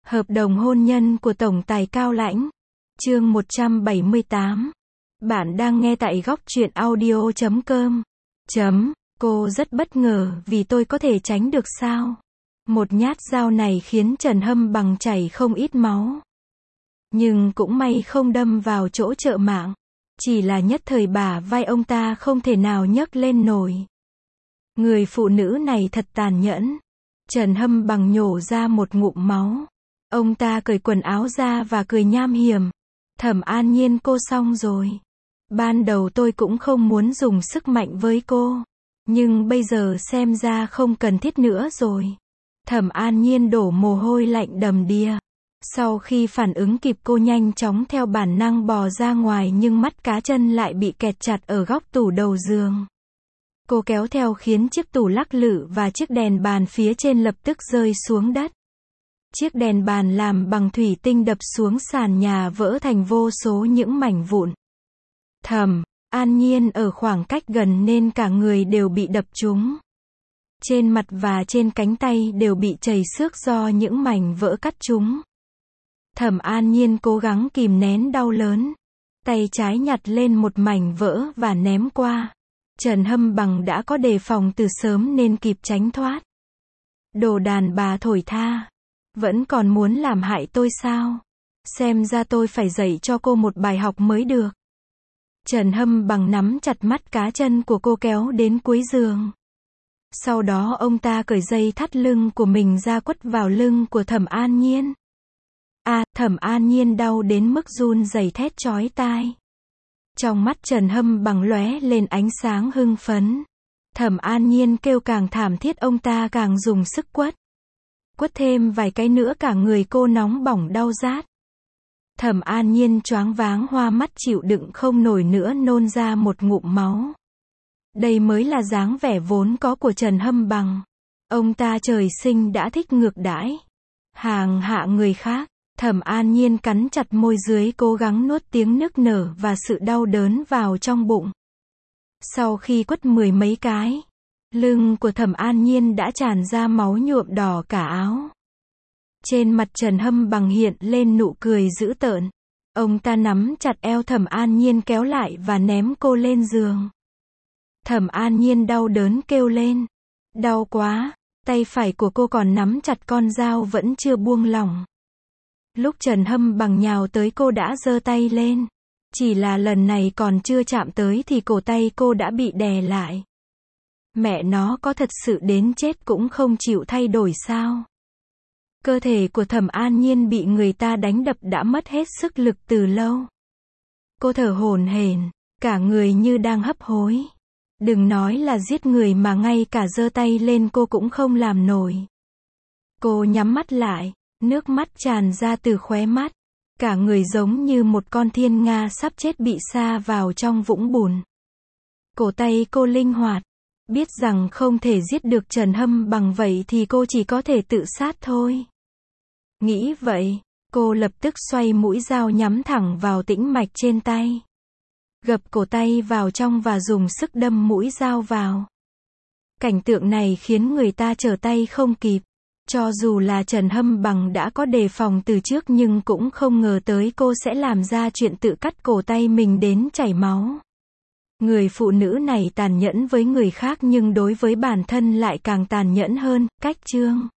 Hợp đồng hôn nhân của Tổng tài Cao Lãnh. Chương 178. Bạn đang nghe tại góc truyện audio.com. Cô rất bất ngờ vì tôi có thể tránh được sao? Một nhát dao này khiến Trần Hâm Bằng chảy không ít máu. Nhưng cũng may không đâm vào chỗ trợ mạng. Chỉ là nhất thời bả vai ông ta không thể nào nhấc lên nổi. Người phụ nữ này thật tàn nhẫn. Trần Hâm Bằng nhổ ra một ngụm máu. Ông ta cởi quần áo ra và cười nham hiểm. Thẩm An Nhiên, cô xong rồi. Ban đầu tôi cũng không muốn dùng sức mạnh với cô. Nhưng bây giờ xem ra không cần thiết nữa rồi. Thẩm An Nhiên đổ mồ hôi lạnh đầm đìa. Sau khi phản ứng kịp, cô nhanh chóng theo bản năng bò ra ngoài, nhưng mắt cá chân lại bị kẹt chặt ở góc tủ đầu giường. Cô kéo theo khiến chiếc tủ lắc lư và chiếc đèn bàn phía trên lập tức rơi xuống đất. Chiếc đèn bàn làm bằng thủy tinh đập xuống sàn nhà, vỡ thành vô số những mảnh vụn. Thẩm An Nhiên ở khoảng cách gần nên cả người đều bị đập trúng. Trên mặt và trên cánh tay đều bị chảy xước do những mảnh vỡ cắt trúng. Thẩm An Nhiên cố gắng kìm nén đau lớn. Tay trái nhặt lên một mảnh vỡ và ném qua. Trần Hâm Bằng đã có đề phòng từ sớm nên kịp tránh thoát. Đồ đàn bà thổi tha. Vẫn còn muốn làm hại tôi sao? Xem ra tôi phải dạy cho cô một bài học mới được. Trần Hâm Bằng nắm chặt mắt cá chân của cô kéo đến cuối giường. Sau đó ông ta cởi dây thắt lưng của mình ra quất vào lưng của Thẩm An Nhiên. Thẩm An Nhiên đau đến mức run rẩy thét chói tai. Trong mắt Trần Hâm Bằng lóe lên ánh sáng hưng phấn. Thẩm An Nhiên kêu càng thảm thiết, ông ta càng dùng sức quất. Quất thêm vài cái nữa cả người cô nóng bỏng đau rát. Thẩm An Nhiên choáng váng hoa mắt, chịu đựng không nổi nữa, nôn ra một ngụm máu. Đây mới là dáng vẻ vốn có của Trần Hâm Bằng. Ông ta trời sinh đã thích ngược đãi, hàng hạ người khác. Thẩm An Nhiên cắn chặt môi dưới, cố gắng nuốt tiếng nức nở và sự đau đớn vào trong bụng. Sau khi quất mười mấy cái, lưng của Thẩm An Nhiên đã tràn ra máu nhuộm đỏ cả áo. Trên mặt Trần Hâm Bằng hiện lên nụ cười dữ tợn. Ông ta nắm chặt eo Thẩm An Nhiên kéo lại và ném cô lên giường. Thẩm An Nhiên đau đớn kêu lên. Đau quá. Tay phải của cô còn nắm chặt con dao vẫn chưa buông lỏng. Lúc Trần Hâm Bằng nhào tới, cô đã giơ tay lên. Chỉ là lần này còn chưa chạm tới thì cổ tay cô đã bị đè lại. Mẹ nó, có thật sự đến chết cũng không chịu thay đổi sao? Cơ thể của Thẩm An Nhiên bị người ta đánh đập đã mất hết sức lực từ lâu. Cô thở hổn hển, cả người như đang hấp hối. Đừng nói là giết người mà ngay cả giơ tay lên cô cũng không làm nổi. Cô nhắm mắt lại, nước mắt tràn ra từ khóe mắt. Cả người giống như một con thiên nga sắp chết bị sa vào trong vũng bùn. Cổ tay cô linh hoạt. Biết rằng không thể giết được Trần Hâm Bằng, vậy thì cô chỉ có thể tự sát thôi. Nghĩ vậy, cô lập tức xoay mũi dao nhắm thẳng vào tĩnh mạch trên tay. Gập cổ tay vào trong và dùng sức đâm mũi dao vào. Cảnh tượng này khiến người ta trở tay không kịp. Cho dù là Trần Hâm Bằng đã có đề phòng từ trước nhưng cũng không ngờ tới cô sẽ làm ra chuyện tự cắt cổ tay mình đến chảy máu. Người phụ nữ này tàn nhẫn với người khác nhưng đối với bản thân lại càng tàn nhẫn hơn. Cách chương